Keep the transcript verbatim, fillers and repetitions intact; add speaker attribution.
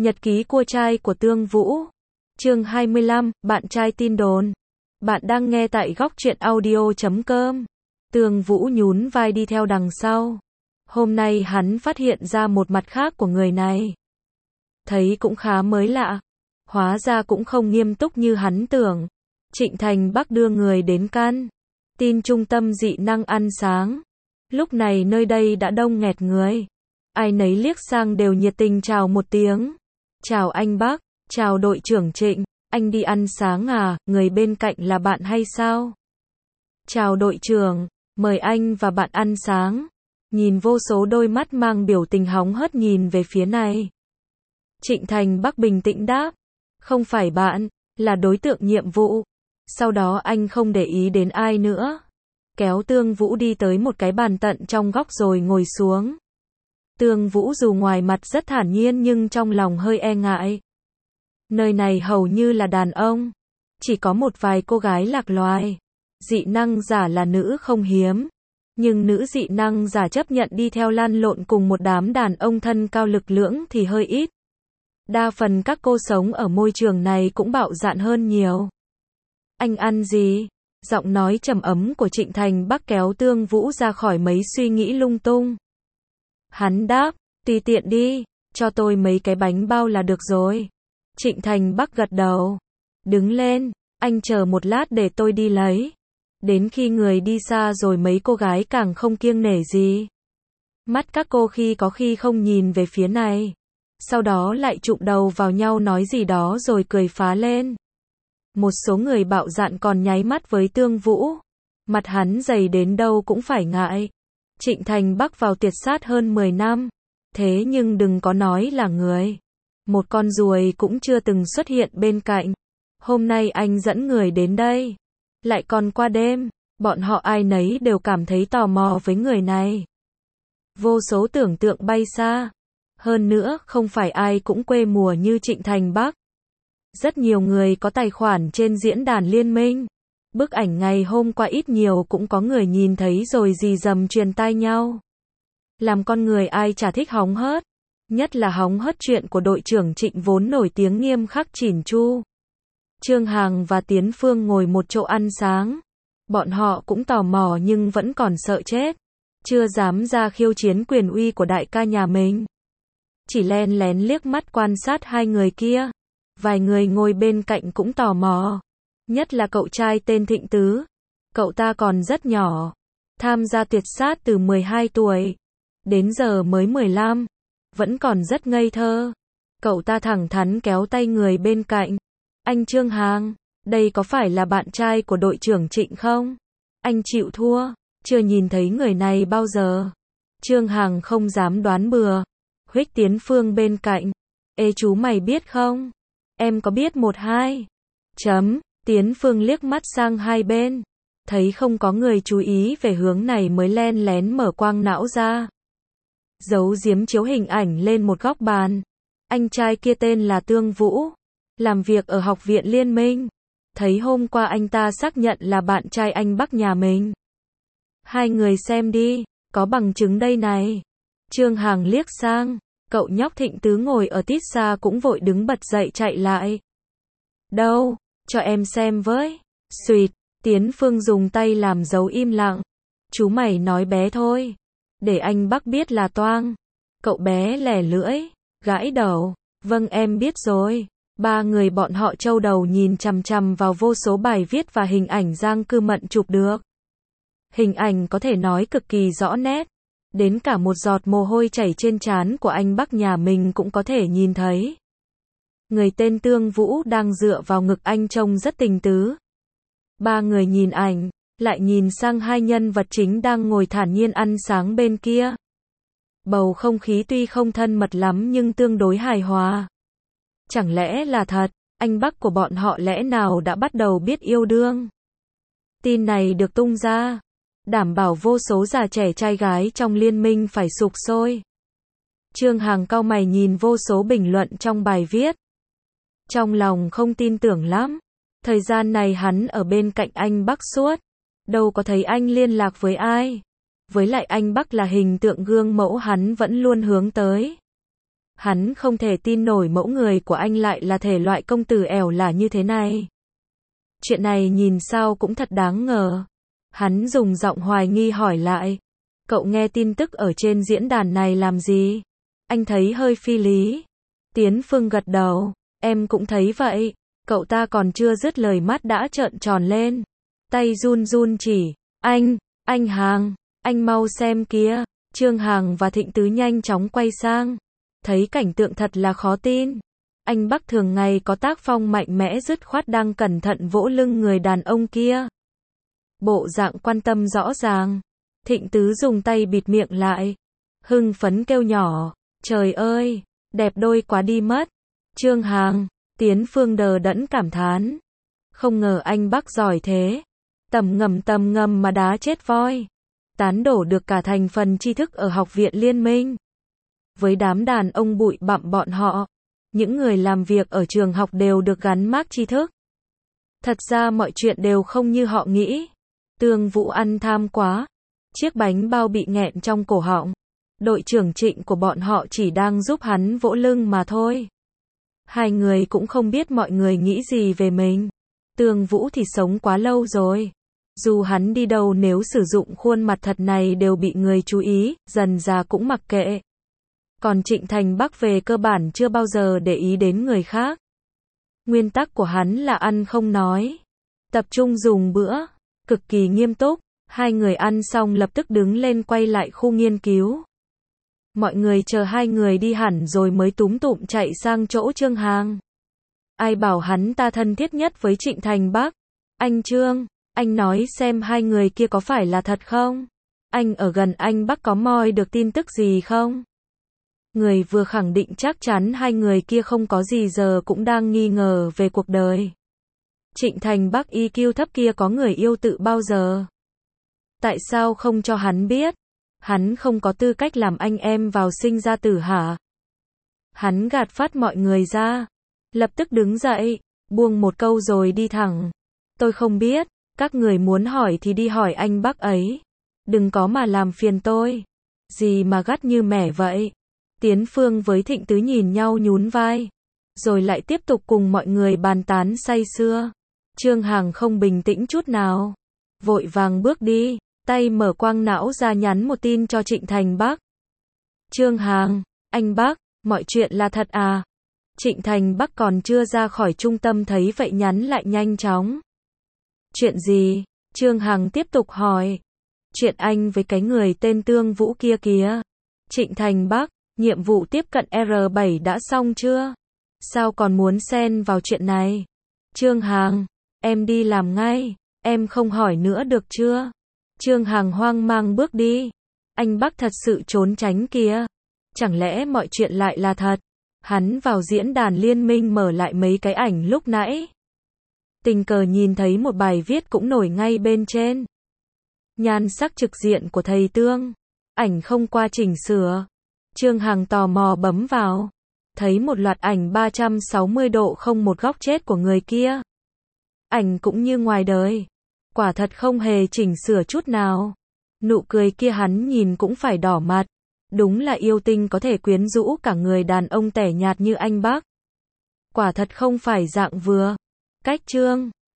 Speaker 1: Nhật ký cua trai của Tương Vũ. Chương hai mươi lăm, bạn trai tin đồn. Bạn đang nghe tại góc truyện audio chấm com. Tương Vũ nhún vai đi theo đằng sau. Hôm nay hắn phát hiện ra một mặt khác của người này. Thấy cũng khá mới lạ. Hóa ra cũng không nghiêm túc như hắn tưởng. Trịnh Thành Bắc đưa người đến căn tin trung tâm dị năng ăn sáng. Lúc này nơi đây đã đông nghẹt người. Ai nấy liếc sang đều nhiệt tình chào một tiếng. Chào anh Bắc, chào đội trưởng Trịnh, anh đi ăn sáng à, người bên cạnh là bạn hay sao? Chào đội trưởng, mời anh và bạn ăn sáng. Nhìn vô số đôi mắt mang biểu tình hóng hớt nhìn về phía này. Trịnh Thành Bắc bình tĩnh đáp, không phải bạn, là đối tượng nhiệm vụ. Sau đó anh không để ý đến ai nữa. Kéo Tương Vũ đi tới một cái bàn tận trong góc rồi ngồi xuống. Tương Vũ dù ngoài mặt rất thản nhiên nhưng trong lòng hơi e ngại. Nơi này hầu như là đàn ông. Chỉ có một vài cô gái lạc loài. Dị năng giả là nữ không hiếm. Nhưng nữ dị năng giả chấp nhận đi theo lăn lộn cùng một đám đàn ông thân cao lực lưỡng thì hơi ít. Đa phần các cô sống ở môi trường này cũng bạo dạn hơn nhiều. Anh ăn gì? Giọng nói trầm ấm của Trịnh Thành Bắc kéo Tương Vũ ra khỏi mấy suy nghĩ lung tung. Hắn đáp, tùy tiện đi, cho tôi mấy cái bánh bao là được rồi. Trịnh Thành Bắc gật đầu. Đứng lên, anh chờ một lát để tôi đi lấy. Đến khi người đi xa rồi mấy cô gái càng không kiêng nể gì. Mắt các cô khi có khi không nhìn về phía này. Sau đó lại chụm đầu vào nhau nói gì đó rồi cười phá lên. Một số người bạo dạn còn nháy mắt với Tương Vũ. Mặt hắn dày đến đâu cũng phải ngại. Trịnh Thành Bắc vào tiệt sát hơn mười năm. Thế nhưng đừng có nói là người. Một con ruồi cũng chưa từng xuất hiện bên cạnh. Hôm nay anh dẫn người đến đây. Lại còn qua đêm. Bọn họ ai nấy đều cảm thấy tò mò với người này. Vô số tưởng tượng bay xa. Hơn nữa không phải ai cũng quê mùa như Trịnh Thành Bắc. Rất nhiều người có tài khoản trên diễn đàn liên minh. Bức ảnh ngày hôm qua ít nhiều cũng có người nhìn thấy rồi rì rầm truyền tai nhau. Làm con người ai chả thích hóng hớt. Nhất là hóng hớt chuyện của đội trưởng Trịnh vốn nổi tiếng nghiêm khắc chỉn chu. Trương Hằng và Tiến Phương ngồi một chỗ ăn sáng. Bọn họ cũng tò mò nhưng vẫn còn sợ chết. Chưa dám ra khiêu chiến quyền uy của đại ca nhà mình. Chỉ len lén liếc mắt quan sát hai người kia. Vài người ngồi bên cạnh cũng tò mò. Nhất là cậu trai tên Thịnh Tứ. Cậu ta còn rất nhỏ. Tham gia tuyệt sát từ mười hai tuổi. Đến giờ mới mười lăm. Vẫn còn rất ngây thơ. Cậu ta thẳng thắn kéo tay người bên cạnh. Anh Trương Hằng, đây có phải là bạn trai của đội trưởng Trịnh không? Anh chịu thua. Chưa nhìn thấy người này bao giờ. Trương Hằng không dám đoán bừa. Huých Tiến Phương bên cạnh. Ê chú mày biết không? Em có biết một hai. Chấm. Tiến Phương liếc mắt sang hai bên. Thấy không có người chú ý về hướng này mới len lén mở quang não ra. Giấu giếm chiếu hình ảnh lên một góc bàn. Anh trai kia tên là Tương Vũ. Làm việc ở học viện liên minh. Thấy hôm qua anh ta xác nhận là bạn trai anh Bắc nhà mình. Hai người xem đi. Có bằng chứng đây này. Trương Hằng liếc sang. Cậu nhóc Thịnh Tứ ngồi ở tít xa cũng vội đứng bật dậy chạy lại. Đâu? Cho em xem với. Xuyệt. Tiến Phương dùng tay làm dấu im lặng. Chú mày nói bé thôi. Để anh Bắc biết là toang. Cậu bé lẻ lưỡi. Gãi đầu. Vâng em biết rồi. Ba người bọn họ trâu đầu nhìn chằm chằm vào vô số bài viết và hình ảnh Giang Cư Mận chụp được. Hình ảnh có thể nói cực kỳ rõ nét. Đến cả một giọt mồ hôi chảy trên trán của anh Bắc nhà mình cũng có thể nhìn thấy. Người tên Tương Vũ đang dựa vào ngực anh trông rất tình tứ. Ba người nhìn ảnh, lại nhìn sang hai nhân vật chính đang ngồi thản nhiên ăn sáng bên kia. Bầu không khí tuy không thân mật lắm nhưng tương đối hài hòa. Chẳng lẽ là thật, anh Bắc của bọn họ lẽ nào đã bắt đầu biết yêu đương? Tin này được tung ra. Đảm bảo vô số già trẻ trai gái trong liên minh phải sục sôi. Trương Hằng cau mày nhìn vô số bình luận trong bài viết. Trong lòng không tin tưởng lắm. Thời gian này hắn ở bên cạnh anh Bắc suốt. Đâu có thấy anh liên lạc với ai. Với lại anh Bắc là hình tượng gương mẫu hắn vẫn luôn hướng tới. Hắn không thể tin nổi mẫu người của anh lại là thể loại công tử ẻo lả như thế này. Chuyện này nhìn sao cũng thật đáng ngờ. Hắn dùng giọng hoài nghi hỏi lại. Cậu nghe tin tức ở trên diễn đàn này làm gì? Anh thấy hơi phi lý. Tiến Phương gật đầu. Em cũng thấy vậy. Cậu ta còn chưa dứt lời mắt đã trợn tròn lên. Tay run run chỉ. Anh, anh Hàng, anh mau xem kìa. Trương Hàng và Thịnh Tứ nhanh chóng quay sang. Thấy cảnh tượng thật là khó tin. Anh Bắc thường ngày có tác phong mạnh mẽ dứt khoát đang cẩn thận vỗ lưng người đàn ông kia. Bộ dạng quan tâm rõ ràng. Thịnh Tứ dùng tay bịt miệng lại. Hưng phấn kêu nhỏ. Trời ơi, đẹp đôi quá đi mất. Trương Hàng, Tiến Phương đờ đẫn cảm thán. Không ngờ anh Bắc giỏi thế. Tầm ngầm tầm ngầm mà đá chết voi. Tán đổ được cả thành phần tri thức ở học viện Liên minh. Với đám đàn ông bụi bặm bọn họ, những người làm việc ở trường học đều được gắn mác tri thức. Thật ra mọi chuyện đều không như họ nghĩ. Tương Vũ ăn tham quá. Chiếc bánh bao bị nghẹn trong cổ họng. Đội trưởng Trịnh của bọn họ chỉ đang giúp hắn vỗ lưng mà thôi. Hai người cũng không biết mọi người nghĩ gì về mình. Tương Vũ thì sống quá lâu rồi. Dù hắn đi đâu nếu sử dụng khuôn mặt thật này đều bị người chú ý, dần già cũng mặc kệ. Còn Trịnh Thành Bắc về cơ bản chưa bao giờ để ý đến người khác. Nguyên tắc của hắn là ăn không nói. Tập trung dùng bữa. Cực kỳ nghiêm túc. Hai người ăn xong lập tức đứng lên quay lại khu nghiên cứu. Mọi người chờ hai người đi hẳn rồi mới túm tụm chạy sang chỗ Trương Hàng. Ai bảo hắn ta thân thiết nhất với Trịnh Thành Bắc? Anh Trương, anh nói xem hai người kia có phải là thật không? Anh ở gần anh Bắc có moi được tin tức gì không? Người vừa khẳng định chắc chắn hai người kia không có gì giờ cũng đang nghi ngờ về cuộc đời. Trịnh Thành Bắc i kiu thấp kia có người yêu tự bao giờ? Tại sao không cho hắn biết? Hắn không có tư cách làm anh em vào sinh ra tử hả? Hắn gạt phát mọi người ra. Lập tức đứng dậy, buông một câu rồi đi thẳng. Tôi không biết, các người muốn hỏi thì đi hỏi anh Bắc ấy. Đừng có mà làm phiền tôi. Gì mà gắt như mẻ vậy? Tiến Phương với Thịnh Tứ nhìn nhau nhún vai. Rồi lại tiếp tục cùng mọi người bàn tán say sưa. Trương Hàng không bình tĩnh chút nào. Vội vàng bước đi. Tay mở quang não ra nhắn một tin cho Trịnh Thành Bắc. Trương Hàng, anh Bắc, mọi chuyện là thật à? Trịnh Thành Bắc còn chưa ra khỏi trung tâm thấy vậy nhắn lại nhanh chóng. Chuyện gì? Trương Hàng tiếp tục hỏi. Chuyện anh với cái người tên Tương Vũ kia kìa. Trịnh Thành Bắc, nhiệm vụ tiếp cận R bảy đã xong chưa? Sao còn muốn xen vào chuyện này? Trương Hàng, em đi làm ngay, em không hỏi nữa được chưa? Trương Hàng hoang mang bước đi. Anh Bắc thật sự trốn tránh kìa. Chẳng lẽ mọi chuyện lại là thật? Hắn vào diễn đàn Liên minh mở lại mấy cái ảnh lúc nãy. Tình cờ nhìn thấy một bài viết cũng nổi ngay bên trên. Nhan sắc trực diện của thầy Tương. Ảnh không qua chỉnh sửa. Trương Hàng tò mò bấm vào. Thấy một loạt ảnh ba trăm sáu mươi độ không một góc chết của người kia. Ảnh cũng như ngoài đời. Quả thật không hề chỉnh sửa chút nào. Nụ cười kia hắn nhìn cũng phải đỏ mặt. Đúng là yêu tinh có thể quyến rũ cả người đàn ông tẻ nhạt như anh Bắc. Quả thật không phải dạng vừa. Cách Trương